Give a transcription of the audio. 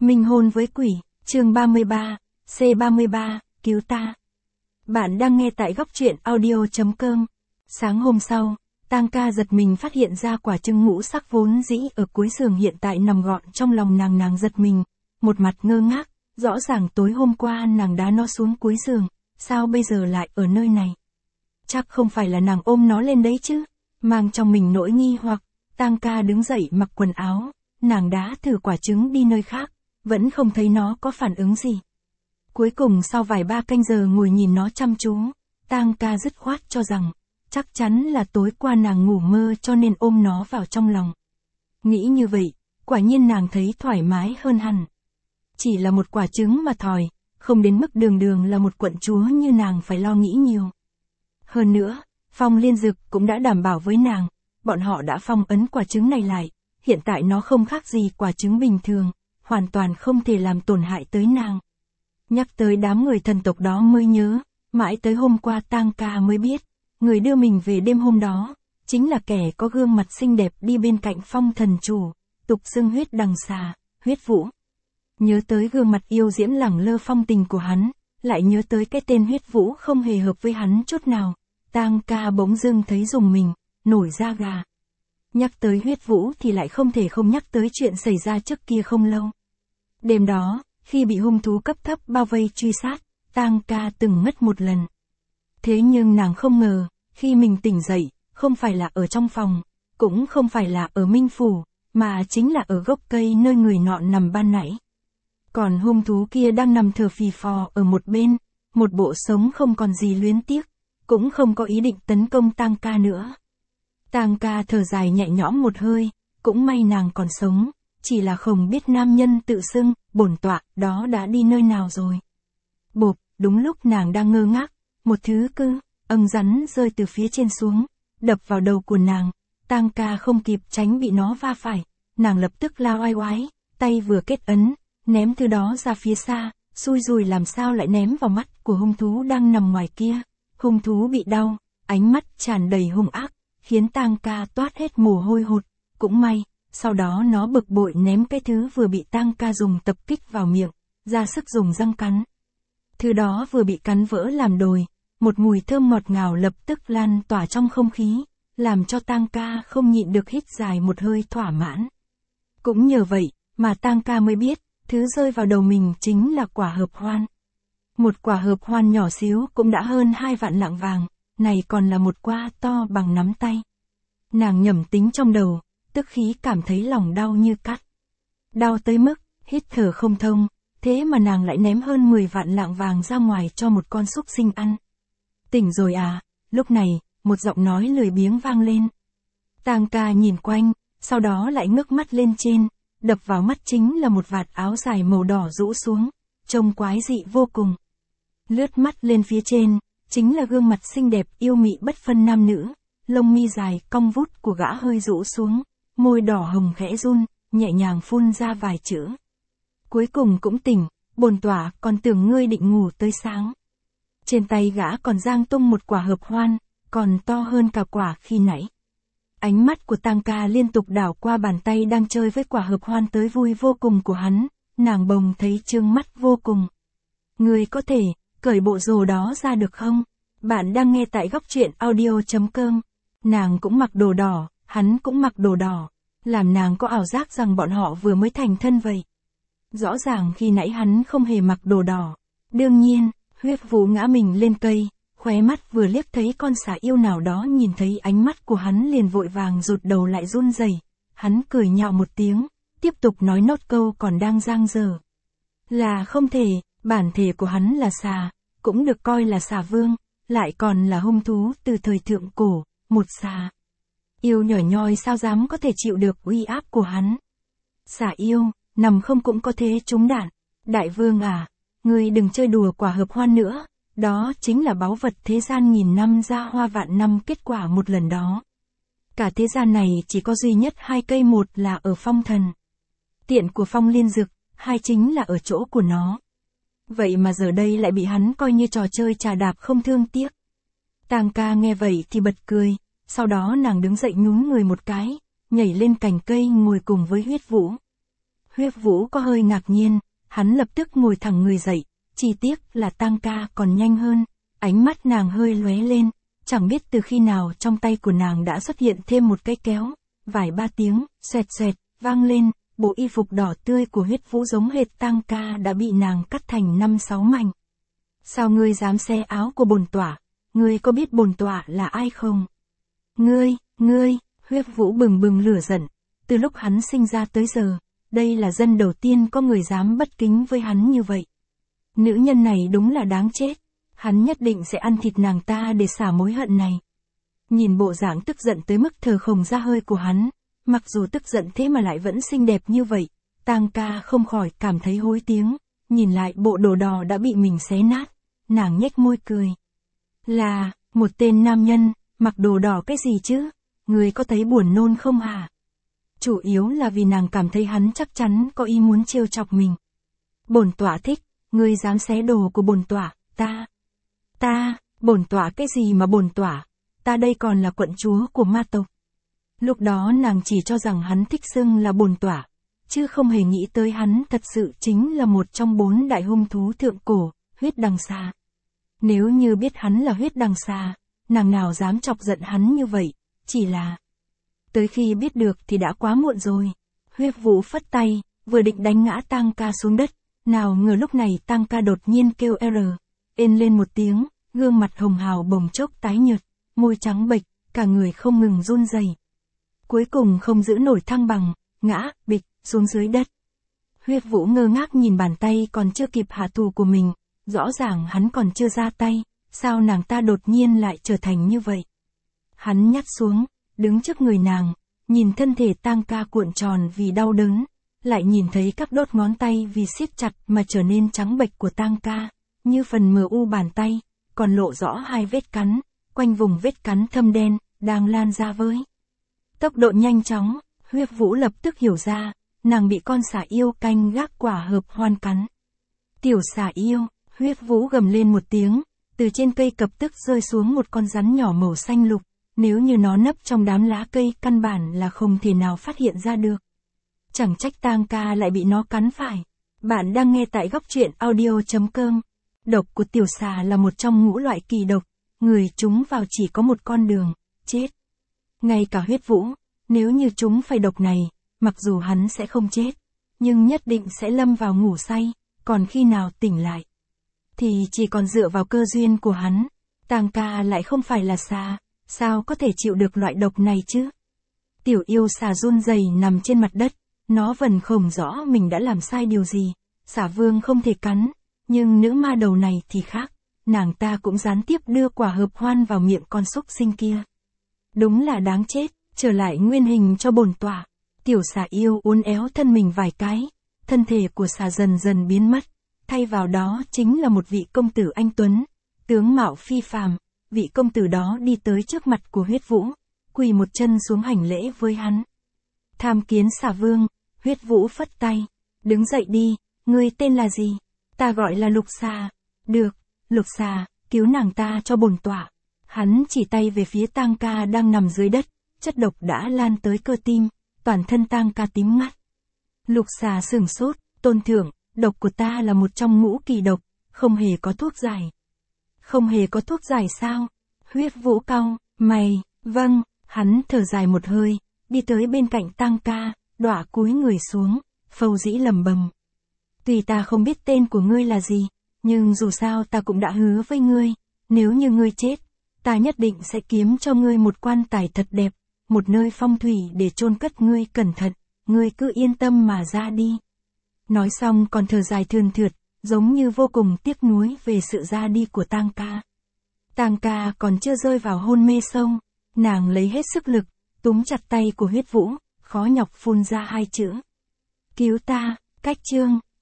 Minh hôn với quỷ, chương 33, C33, cứu ta. Bạn đang nghe tại góc truyện audio.com. Sáng hôm sau, Tang ca giật mình phát hiện ra quả trứng ngũ sắc vốn dĩ ở cuối giường hiện tại nằm gọn trong lòng nàng giật mình, một mặt ngơ ngác, rõ ràng tối hôm qua nàng đá nó xuống cuối giường, sao bây giờ lại ở nơi này? Chắc không phải là nàng ôm nó lên đấy chứ? Mang trong mình nỗi nghi hoặc, Tang ca đứng dậy mặc quần áo, nàng đá thử quả trứng đi nơi khác, vẫn không thấy nó có phản ứng gì. Cuối cùng sau vài ba canh giờ ngồi nhìn nó chăm chú, Tang ca dứt khoát cho rằng, chắc chắn là tối qua nàng ngủ mơ cho nên ôm nó vào trong lòng. Nghĩ như vậy, quả nhiên nàng thấy thoải mái hơn hẳn. Chỉ là một quả trứng mà thòi, không đến mức đường là một quận chúa như nàng phải lo nghĩ nhiều. Hơn nữa, Phong Liên Dực cũng đã đảm bảo với nàng, bọn họ đã phong ấn quả trứng này lại, hiện tại nó không khác gì quả trứng bình thường, hoàn toàn không thể làm tổn hại tới nàng. Nhắc tới đám người thần tộc đó mới nhớ, mãi tới hôm qua Tang ca mới biết, người đưa mình về đêm hôm đó, chính là kẻ có gương mặt xinh đẹp đi bên cạnh Phong thần chủ, tục xưng huyết đằng xà, huyết vũ. Nhớ tới gương mặt yêu diễm lẳng lơ phong tình của hắn, lại nhớ tới cái tên huyết vũ không hề hợp với hắn chút nào, Tang ca bỗng dưng thấy rùng mình, nổi da gà. Nhắc tới huyết vũ thì lại không thể không nhắc tới chuyện xảy ra trước kia không lâu. Đêm đó, khi bị hung thú cấp thấp bao vây truy sát, Tang ca từng ngất một lần. Thế nhưng nàng không ngờ, khi mình tỉnh dậy, không phải là ở trong phòng, cũng không phải là ở Minh Phủ, mà chính là ở gốc cây nơi người nọ nằm ban nãy. Còn hung thú kia đang nằm thở phì phò ở một bên, một bộ sống không còn gì luyến tiếc, cũng không có ý định tấn công Tang ca nữa. Tang ca thở dài nhẹ nhõm một hơi, cũng may nàng còn sống, chỉ là không biết nam nhân tự xưng, bổn tọa, đó đã đi nơi nào rồi. Bộp, đúng lúc nàng đang ngơ ngác, một thứ âng rắn rơi từ phía trên xuống, đập vào đầu của nàng, Tang ca không kịp tránh bị nó va phải, nàng lập tức la oai oái, tay vừa kết ấn, ném thứ đó ra phía xa, xui rùi làm sao lại ném vào mắt của hung thú đang nằm ngoài kia. Hung thú bị đau, ánh mắt tràn đầy hung ác, khiến Tang ca toát hết mồ hôi hột, cũng may, sau đó nó bực bội ném cái thứ vừa bị Tang ca dùng tập kích vào miệng, ra sức dùng răng cắn. Thứ đó vừa bị cắn vỡ làm đồi, một mùi thơm ngọt ngào lập tức lan tỏa trong không khí, làm cho Tang ca không nhịn được hít dài một hơi thỏa mãn. Cũng nhờ vậy, mà Tang ca mới biết, thứ rơi vào đầu mình chính là quả hợp hoan. Một quả hợp hoan nhỏ xíu cũng đã hơn 2 vạn lạng vàng, này còn là một quả to bằng nắm tay. Nàng nhẩm tính trong đầu, tức khí cảm thấy lòng đau như cắt. Đau tới mức, hít thở không thông, thế mà nàng lại ném hơn 10 vạn lạng vàng ra ngoài cho một con súc sinh ăn. Tỉnh rồi à, lúc này, một giọng nói lười biếng vang lên. Tang ca nhìn quanh, sau đó lại ngước mắt lên trên, đập vào mắt chính là một vạt áo dài màu đỏ rũ xuống, trông quái dị vô cùng. Lướt mắt lên phía trên, chính là gương mặt xinh đẹp yêu mị bất phân nam nữ, lông mi dài cong vút của gã hơi rũ xuống, môi đỏ hồng khẽ run, nhẹ nhàng phun ra vài chữ. Cuối cùng cũng tỉnh, bổn tọa còn tưởng ngươi định ngủ tới sáng. Trên tay gã còn giang tung một quả hợp hoan, còn to hơn cả quả khi nãy. Ánh mắt của Tang ca liên tục đảo qua bàn tay đang chơi với quả hợp hoan tới vui vô cùng của hắn, nàng bồng thấy trương mắt vô cùng. Ngươi có thể cởi bộ đồ đó ra được không? Bạn đang nghe tại góc truyện audio.com. Nàng cũng mặc đồ đỏ, hắn cũng mặc đồ đỏ, làm nàng có ảo giác rằng bọn họ vừa mới thành thân vậy. Rõ ràng khi nãy hắn không hề mặc đồ đỏ. Đương nhiên, huyết vũ ngã mình lên cây, khóe mắt vừa liếc thấy con xà yêu nào đó nhìn thấy ánh mắt của hắn liền vội vàng rụt đầu lại run rẩy. Hắn cười nhạo một tiếng, tiếp tục nói nốt câu còn đang dang dở. Là không thể, bản thể của hắn là xà, cũng được coi là xà vương, lại còn là hung thú từ thời thượng cổ, một xà yêu nhỏ nhoi sao dám có thể chịu được uy áp của hắn. Xà yêu, nằm không cũng có thế trúng đạn. Đại vương à, ngươi đừng chơi đùa quả hợp hoan nữa, đó chính là báu vật thế gian nghìn năm ra hoa vạn năm kết quả một lần đó. Cả thế gian này chỉ có duy nhất 2 cây, một là ở Phong thần tiện của Phong Liên Dực, 2 chính là ở chỗ của nó. Vậy mà giờ đây lại bị hắn coi như trò chơi trà đạp không thương tiếc. Tang ca nghe vậy thì bật cười, sau đó nàng đứng dậy nhún người một cái, nhảy lên cành cây ngồi cùng với huyết vũ. Huyết Vũ có hơi ngạc nhiên, hắn lập tức ngồi thẳng người dậy, chỉ tiếc là Tang ca còn nhanh hơn, ánh mắt nàng hơi lóe lên, chẳng biết từ khi nào trong tay của nàng đã xuất hiện thêm một cái kéo, vài ba tiếng, xoẹt xoẹt, vang lên, bộ y phục đỏ tươi của Huyết Vũ giống hệt Tang ca đã bị nàng cắt thành 5-6 mảnh. Sao ngươi dám xé áo của bổn tọa? Ngươi có biết bổn tọa là ai không? Ngươi, Huyết Vũ bừng bừng lửa giận, từ lúc hắn sinh ra tới giờ, đây là dân đầu tiên có người dám bất kính với hắn như vậy. Nữ nhân này đúng là đáng chết, hắn nhất định sẽ ăn thịt nàng ta để xả mối hận này. Nhìn bộ dạng tức giận tới mức thở khổng ra hơi của hắn, mặc dù tức giận thế mà lại vẫn xinh đẹp như vậy, Tang ca không khỏi cảm thấy hối tiếng, nhìn lại bộ đồ đỏ đã bị mình xé nát, nàng nhếch môi cười. Là, một tên nam nhân, mặc đồ đỏ cái gì chứ, người có thấy buồn nôn không hả? Chủ yếu là vì nàng cảm thấy hắn chắc chắn có ý muốn trêu chọc mình. Bổn tọa thích, ngươi dám xé đồ của bổn tọa, bổn tọa cái gì mà bổn tọa, ta đây còn là quận chúa của ma tộc. Lúc đó nàng chỉ cho rằng hắn thích xưng là bổn tọa, chứ không hề nghĩ tới hắn thật sự chính là một trong 4 đại hung thú thượng cổ, huyết đằng xà. Nếu như biết hắn là huyết đằng xà, nàng nào dám chọc giận hắn như vậy, chỉ là... Tới khi biết được thì đã quá muộn rồi. Huyết Vũ phất tay, vừa định đánh ngã Tang ca xuống đất, nào ngờ lúc này Tang ca đột nhiên kêu ên lên một tiếng, gương mặt hồng hào bồng chốc tái nhợt, môi trắng bệch, cả người không ngừng run rẩy. Cuối cùng không giữ nổi thăng bằng, ngã, bịch, xuống dưới đất. Huyết Vũ ngơ ngác nhìn bàn tay còn chưa kịp hạ thủ của mình, rõ ràng hắn còn chưa ra tay, sao nàng ta đột nhiên lại trở thành như vậy. Hắn nhát xuống, đứng trước người nàng, nhìn thân thể Tang ca cuộn tròn vì đau đớn, lại nhìn thấy các đốt ngón tay vì siết chặt mà trở nên trắng bệch của Tang ca, như phần mờ u bàn tay, còn lộ rõ 2 vết cắn, quanh vùng vết cắn thâm đen, đang lan ra với tốc độ nhanh chóng. Huyết Vũ lập tức hiểu ra, nàng bị con xà yêu canh gác quả hợp hoan cắn. Tiểu xà yêu, Huyết Vũ gầm lên một tiếng, từ trên cây cập tức rơi xuống một con rắn nhỏ màu xanh lục, nếu như nó nấp trong đám lá cây căn bản là không thể nào phát hiện ra được. Chẳng trách Tang ca lại bị nó cắn phải. Bạn đang nghe tại góc truyện audio.com. Độc của tiểu xà là một trong ngũ loại kỳ độc, người chúng vào chỉ có một con đường, chết. Ngay cả Huyết Vũ, nếu như chúng phải độc này, mặc dù hắn sẽ không chết, nhưng nhất định sẽ lâm vào ngủ say, còn khi nào tỉnh lại, thì chỉ còn dựa vào cơ duyên của hắn. Tang ca lại không phải là xà, sao có thể chịu được loại độc này chứ? Tiểu yêu xà run rẩy nằm trên mặt đất, nó vẫn không rõ mình đã làm sai điều gì, xà vương không thể cắn, nhưng nữ ma đầu này thì khác, nàng ta cũng gián tiếp đưa quả hợp hoan vào miệng con súc sinh kia. Đúng là đáng chết, trở lại nguyên hình cho bổn tọa. Tiểu xà yêu uốn éo thân mình vài cái, thân thể của xà dần dần biến mất, thay vào đó chính là một vị công tử anh tuấn, tướng mạo phi phàm. Vị công tử đó đi tới trước mặt của Huyết Vũ, quỳ một chân xuống hành lễ với hắn. Tham kiến xà vương. Huyết Vũ phất tay, đứng dậy đi, ngươi tên là gì? Ta gọi là Lục Xà. Được, Lục Xà, cứu nàng ta cho bổn tọa. Hắn chỉ tay về phía Tang ca đang nằm dưới đất, chất độc đã lan tới cơ tim, toàn thân Tang ca tím ngắt. Lục Xà sửng sốt, tôn thượng, độc của ta là một trong ngũ kỳ độc, không hề có thuốc giải. Không hề có thuốc giải sao? Huyết Vũ cau mày, vâng, hắn thở dài một hơi, đi tới bên cạnh Tang ca, đọa cúi người xuống, phâu dĩ lầm bầm. Tuy ta không biết tên của ngươi là gì, nhưng dù sao ta cũng đã hứa với ngươi, nếu như ngươi chết, ta nhất định sẽ kiếm cho ngươi một quan tài thật đẹp, một nơi phong thủy để chôn cất ngươi cẩn thận, ngươi cứ yên tâm mà ra đi. Nói xong còn thở dài thườn thượt, giống như vô cùng tiếc nuối về sự ra đi của Tang ca. Tang ca còn chưa rơi vào hôn mê sâu, nàng lấy hết sức lực, túm chặt tay của Huyết Vũ, khó nhọc phun ra 2 chữ. Cứu ta, cách chương.